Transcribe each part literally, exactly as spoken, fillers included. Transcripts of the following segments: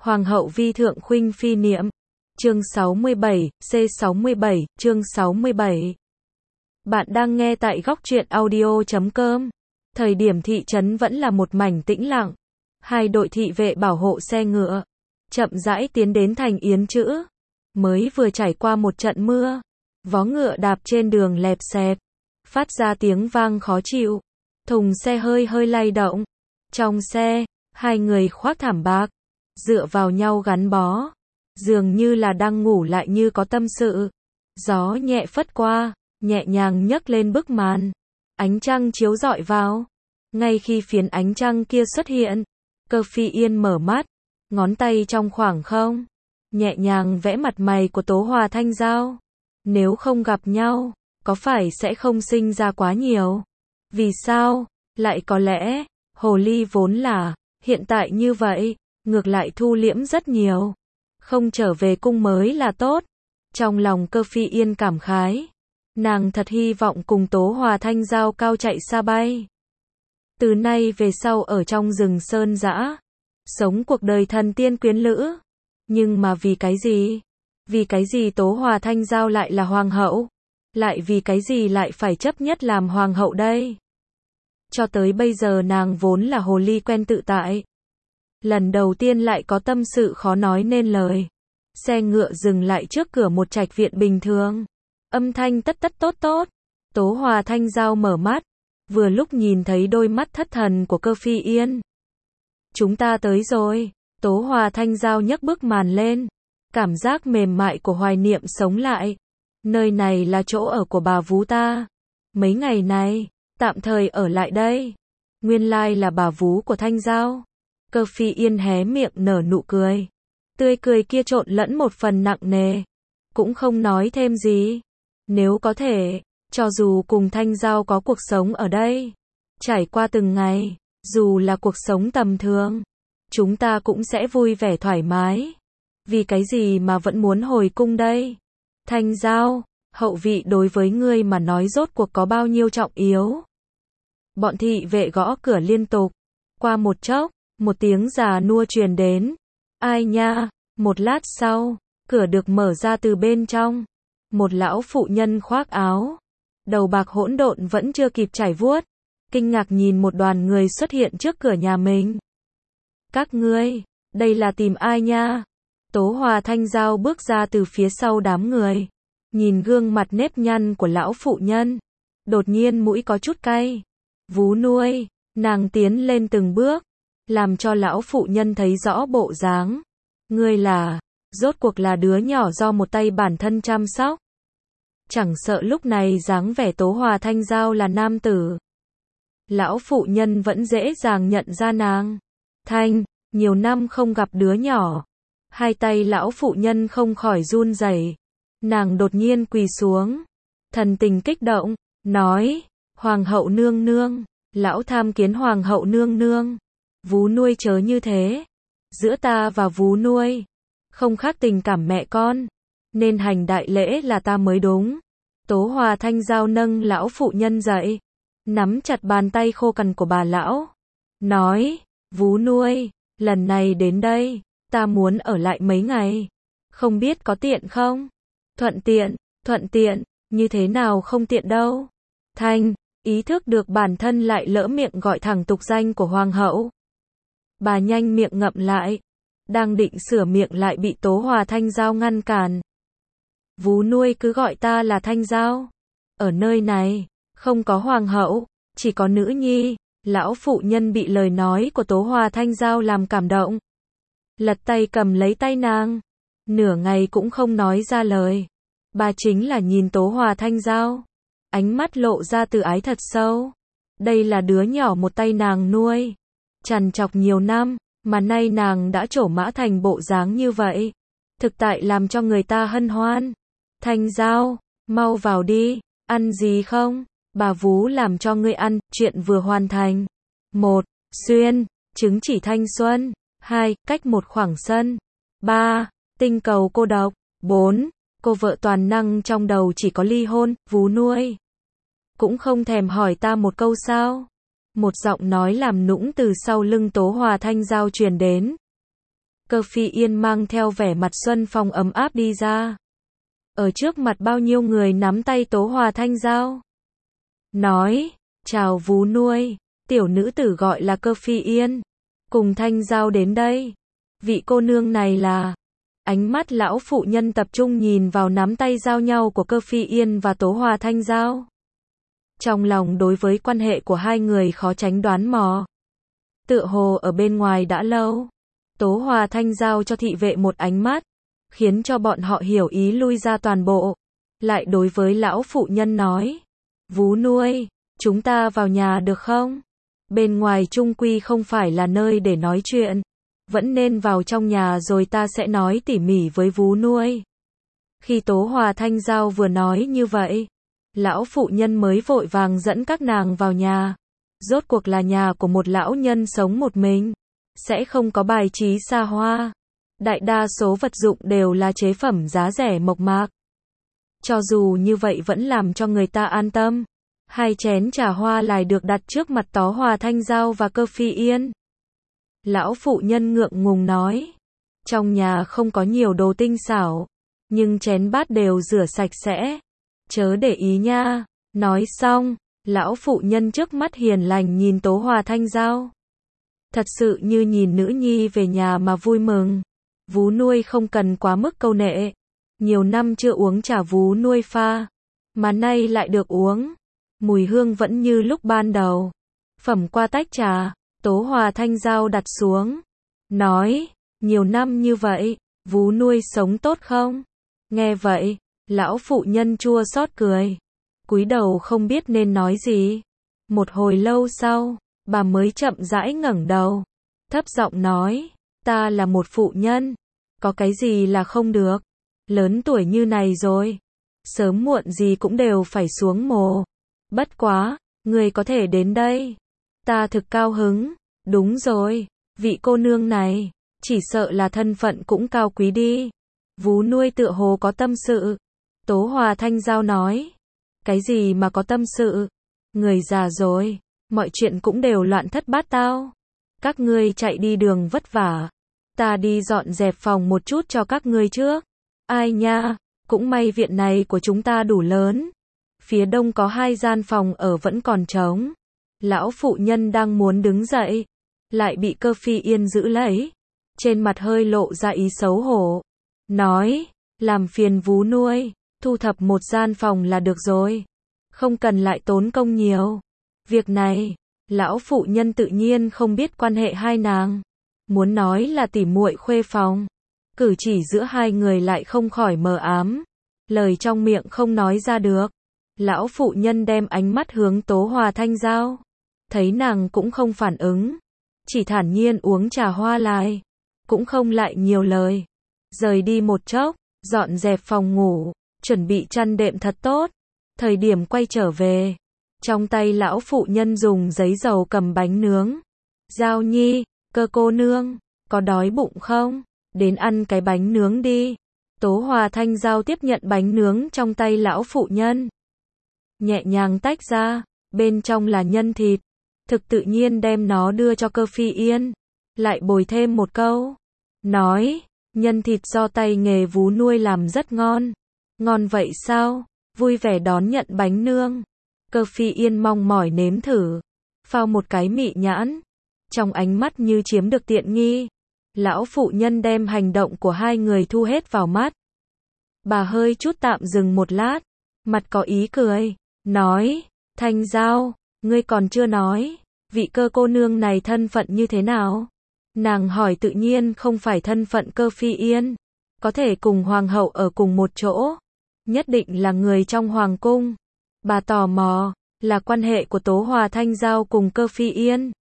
Hoàng hậu vi thượng khuynh phi niệm. Chương sáu mươi bảy, C sáu mươi bảy, chương sáu mươi bảy. Bạn đang nghe tại góc truyện audio chấm com. Thời điểm thị trấn vẫn là một mảnh tĩnh lặng. Hai đội thị vệ bảo hộ xe ngựa, chậm rãi tiến đến thành Yến Chữ. Mới vừa trải qua một trận mưa, vó ngựa đạp trên đường lẹp xẹp, phát ra tiếng vang khó chịu. Thùng xe hơi hơi lay động. Trong xe, hai người khoác thảm bạc, dựa vào nhau gắn bó, dường như là đang ngủ lại như có tâm sự. Gió nhẹ phất qua, nhẹ nhàng nhấc lên bức màn. Ánh trăng chiếu rọi vào. Ngay khi phiến ánh trăng kia xuất hiện, Cơ Phi Yên mở mắt, ngón tay trong khoảng không, nhẹ nhàng vẽ mặt mày của Tố Hòa Thanh Giao. Nếu không gặp nhau, có phải sẽ không sinh ra quá nhiều? Vì sao? Lại có lẽ, hồ ly vốn là, hiện tại như vậy, ngược lại thu liễm rất nhiều. Không trở về cung mới là tốt. Trong lòng Cơ Phi Yên cảm khái. Nàng thật hy vọng cùng Tố Hòa Thanh Giao cao chạy xa bay. Từ nay về sau ở trong rừng sơn dã, sống cuộc đời thần tiên quyến lữ. Nhưng mà vì cái gì? Vì cái gì Tố Hòa Thanh Giao lại là hoàng hậu? Lại vì cái gì lại phải chấp nhất làm hoàng hậu đây? Cho tới bây giờ nàng vốn là hồ ly quen tự tại. Lần đầu tiên lại có tâm sự khó nói nên lời. Xe ngựa dừng lại trước cửa một trạch viện bình thường. Âm thanh tất tất tốt tốt. Tố Hòa Thanh Giao mở mắt, vừa lúc nhìn thấy đôi mắt thất thần của Cơ Phi Yên. Chúng ta tới rồi. Tố Hòa Thanh Giao nhấc bức màn lên. Cảm giác mềm mại của hoài niệm sống lại. Nơi này là chỗ ở của bà vú ta. Mấy ngày này, tạm thời ở lại đây. Nguyên lai là bà vú của Thanh Giao. Cơ Phi Yên hé miệng nở nụ cười. Tươi cười kia trộn lẫn một phần nặng nề. Cũng không nói thêm gì. Nếu có thể, cho dù cùng Thanh Giao có cuộc sống ở đây, trải qua từng ngày, dù là cuộc sống tầm thường, chúng ta cũng sẽ vui vẻ thoải mái. Vì cái gì mà vẫn muốn hồi cung đây? Thanh Giao, hậu vị đối với ngươi mà nói rốt cuộc có bao nhiêu trọng yếu? Bọn thị vệ gõ cửa liên tục. Qua một chốc, một tiếng già nua truyền đến. Ai nha? Một lát sau, cửa được mở ra từ bên trong. Một lão phụ nhân khoác áo, đầu bạc hỗn độn vẫn chưa kịp chải vuốt, kinh ngạc nhìn một đoàn người xuất hiện trước cửa nhà mình. Các ngươi, đây là tìm ai nha? Tố Hòa Thanh Giao bước ra từ phía sau đám người, nhìn gương mặt nếp nhăn của lão phụ nhân, đột nhiên mũi có chút cay. Vú nuôi, nàng tiến lên từng bước, làm cho lão phụ nhân thấy rõ bộ dáng. Ngươi là, rốt cuộc là đứa nhỏ do một tay bản thân chăm sóc. Chẳng sợ lúc này dáng vẻ Tố Hòa Thanh Giao là nam tử. Lão phụ nhân vẫn dễ dàng nhận ra nàng. Thanh, nhiều năm không gặp đứa nhỏ. Hai tay lão phụ nhân không khỏi run rẩy. Nàng đột nhiên quỳ xuống, thần tình kích động, nói, Hoàng hậu nương nương, lão tham kiến Hoàng hậu nương nương. Vú nuôi chớ như thế. Giữa ta và vú nuôi, không khác tình cảm mẹ con, nên hành đại lễ là ta mới đúng. Tố Hòa Thanh Giao nâng lão phụ nhân dậy, nắm chặt bàn tay khô cằn của bà lão, nói, vú nuôi, lần này đến đây, ta muốn ở lại mấy ngày, không biết có tiện không? Thuận tiện, thuận tiện, như thế nào không tiện đâu? Thanh, ý thức được bản thân lại lỡ miệng gọi thẳng tục danh của Hoàng hậu. Bà nhanh miệng ngậm lại, đang định sửa miệng lại bị Tố Hòa Thanh Giao ngăn cản. Vú nuôi cứ gọi ta là Thanh Giao. Ở nơi này, không có hoàng hậu, chỉ có nữ nhi. Lão phụ nhân bị lời nói của Tố Hòa Thanh Giao làm cảm động. Lật tay cầm lấy tay nàng. Nửa ngày cũng không nói ra lời. Bà chính là nhìn Tố Hòa Thanh Giao. Ánh mắt lộ ra từ ái thật sâu. Đây là đứa nhỏ một tay nàng nuôi. Trằn trọc nhiều năm, mà nay nàng đã trổ mã thành bộ dáng như vậy. Thực tại làm cho người ta hân hoan. Thanh Giao, mau vào đi, ăn gì không? Bà vú làm cho ngươi ăn, chuyện vừa hoàn thành. Một, xuyên, chứng chỉ thanh xuân. Hai, cách một khoảng sân. Ba, tinh cầu cô độc. Bốn, cô vợ toàn năng trong đầu chỉ có ly hôn, vú nuôi. Cũng không thèm hỏi ta một câu sao? Một giọng nói làm nũng từ sau lưng Tố Hòa Thanh Giao truyền đến. Cơ Phi Yên mang theo vẻ mặt xuân phong ấm áp đi ra. Ở trước mặt bao nhiêu người nắm tay Tố Hòa Thanh Giao. Nói, chào vú nuôi, tiểu nữ tử gọi là Cơ Phi Yên. Cùng Thanh Giao đến đây. Vị cô nương này là... Ánh mắt lão phụ nhân tập trung nhìn vào nắm tay giao nhau của Cơ Phi Yên và Tố Hòa Thanh Giao. Trong lòng đối với quan hệ của hai người khó tránh đoán mò. Tựa hồ ở bên ngoài đã lâu. Tố Hòa Thanh Giao cho thị vệ một ánh mắt, khiến cho bọn họ hiểu ý lui ra toàn bộ. Lại đối với lão phụ nhân nói, vú nuôi, chúng ta vào nhà được không? Bên ngoài chung quy không phải là nơi để nói chuyện. Vẫn nên vào trong nhà rồi ta sẽ nói tỉ mỉ với vú nuôi. Khi Tố Hòa Thanh Giao vừa nói như vậy, lão phụ nhân mới vội vàng dẫn các nàng vào nhà. Rốt cuộc là nhà của một lão nhân sống một mình, sẽ không có bài trí xa hoa. Đại đa số vật dụng đều là chế phẩm giá rẻ mộc mạc. Cho dù như vậy vẫn làm cho người ta an tâm. Hai chén trà hoa lại được đặt trước mặt Tố Hòa Thanh Giao và Cơ Phi Yên. Lão phụ nhân ngượng ngùng nói, trong nhà không có nhiều đồ tinh xảo, nhưng chén bát đều rửa sạch sẽ. Chớ để ý nha. Nói xong, lão phụ nhân trước mắt hiền lành nhìn Tố Hòa Thanh Giao. Thật sự như nhìn nữ nhi về nhà mà vui mừng. Vú nuôi không cần quá mức câu nệ. Nhiều năm chưa uống trà vú nuôi pha, mà nay lại được uống. Mùi hương vẫn như lúc ban đầu. Phẩm qua tách trà, Tố Hòa Thanh Giao đặt xuống. Nói, nhiều năm như vậy, vú nuôi sống tốt không? Nghe vậy, lão phụ nhân chua xót cười. Cúi đầu không biết nên nói gì. Một hồi lâu sau, bà mới chậm rãi ngẩng đầu. Thấp giọng nói, ta là một phụ nhân. Có cái gì là không được? Lớn tuổi như này rồi. Sớm muộn gì cũng đều phải xuống mồ. Bất quá, người có thể đến đây. Ta thực cao hứng. Đúng rồi, vị cô nương này, chỉ sợ là thân phận cũng cao quý đi. Vú nuôi tựa hồ có tâm sự. Tố Hòa Thanh Giao nói. Cái gì mà có tâm sự? Người già rồi, mọi chuyện cũng đều loạn thất bát tao. Các ngươi chạy đi đường vất vả. Ta đi dọn dẹp phòng một chút cho các ngươi trước. Ai nha, cũng may viện này của chúng ta đủ lớn. Phía đông có hai gian phòng ở vẫn còn trống. Lão phụ nhân đang muốn đứng dậy, lại bị Cơ Phi Yên giữ lấy. Trên mặt hơi lộ ra ý xấu hổ. Nói, làm phiền vú nuôi, thu thập một gian phòng là được rồi. Không cần lại tốn công nhiều. Việc này, lão phụ nhân tự nhiên không biết quan hệ hai nàng. Muốn nói là tỉ muội khuê phòng. Cử chỉ giữa hai người lại không khỏi mờ ám. Lời trong miệng không nói ra được. Lão phụ nhân đem ánh mắt hướng Tố Hòa Thanh Giao. Thấy nàng cũng không phản ứng. Chỉ thản nhiên uống trà hoa lại. Cũng không lại nhiều lời. Rời đi một chốc, dọn dẹp phòng ngủ, chuẩn bị chăn đệm thật tốt. Thời điểm quay trở về, trong tay lão phụ nhân dùng giấy dầu cầm bánh nướng. Giao nhi, Cơ cô nương, có đói bụng không? Đến ăn cái bánh nướng đi. Tố Hòa Thanh Giao tiếp nhận bánh nướng trong tay lão phụ nhân. Nhẹ nhàng tách ra, bên trong là nhân thịt. Thực tự nhiên đem nó đưa cho Cơ Phi Yên. Lại bồi thêm một câu. Nói, nhân thịt do tay nghề vú nuôi làm rất ngon. Ngon vậy sao? Vui vẻ đón nhận bánh nương. Cơ Phi Yên mong mỏi nếm thử. Phao một cái mị nhãn. Trong ánh mắt như chiếm được tiện nghi. Lão phụ nhân đem hành động của hai người thu hết vào mắt. Bà hơi chút tạm dừng một lát. Mặt có ý cười. Nói, Thanh Giao, ngươi còn chưa nói. Vị Cơ cô nương này thân phận như thế nào? Nàng hỏi tự nhiên không phải thân phận Cơ Phi Yên. Có thể cùng hoàng hậu ở cùng một chỗ. Nhất định là người trong hoàng cung. Bà tò mò, là quan hệ của Tố Hòa Thanh Giao cùng Cơ Phi Yên.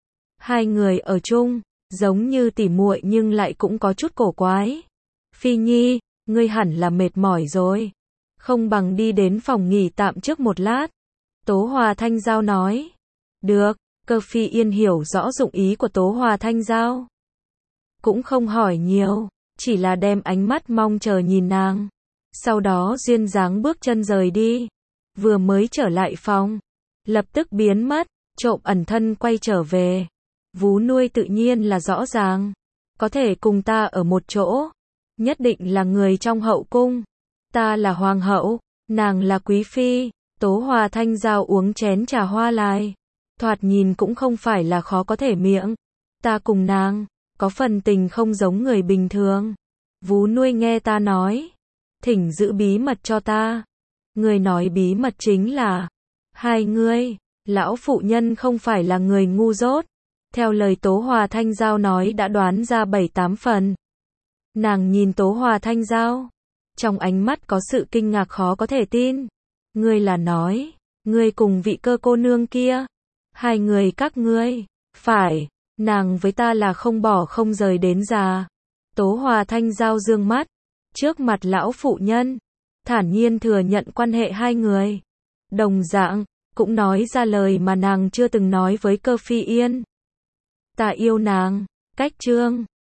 Hai người ở chung, giống như tỉ muội nhưng lại cũng có chút cổ quái. Phi Nhi, ngươi hẳn là mệt mỏi rồi. Không bằng đi đến phòng nghỉ tạm trước một lát. Tố Hòa Thanh Giao nói. Được, Cơ Phi Yên hiểu rõ dụng ý của Tố Hòa Thanh Giao. Cũng không hỏi nhiều, chỉ là đem ánh mắt mong chờ nhìn nàng. Sau đó duyên dáng bước chân rời đi. Vừa mới trở lại phòng, lập tức biến mất, trộm ẩn thân quay trở về. Vú nuôi tự nhiên là rõ ràng. có thể cùng ta ở một chỗ, nhất định là người trong hậu cung. Ta là hoàng hậu, nàng là quý phi. Tố Hòa Thanh Giao uống chén trà hoa lai, thoạt nhìn cũng không phải là khó có thể miệng. Ta cùng nàng, có phần tình không giống người bình thường. Vú nuôi nghe ta nói, thỉnh giữ bí mật cho ta. Người nói bí mật chính là hai ngươi. Lão phụ nhân không phải là người ngu dốt. Theo lời Tố Hòa Thanh Giao nói đã đoán ra bảy tám phần. Nàng nhìn Tố Hòa Thanh Giao, trong ánh mắt có sự kinh ngạc khó có thể tin. Ngươi là nói, ngươi cùng vị Cơ cô nương kia, hai người các ngươi, phải, nàng với ta là không bỏ không rời đến già. Tố Hòa Thanh Giao dương mắt, trước mặt lão phụ nhân, thản nhiên thừa nhận quan hệ hai người. Đồng dạng, cũng nói ra lời mà nàng chưa từng nói với Cơ Phi Yên. Ta yêu nàng, cách chương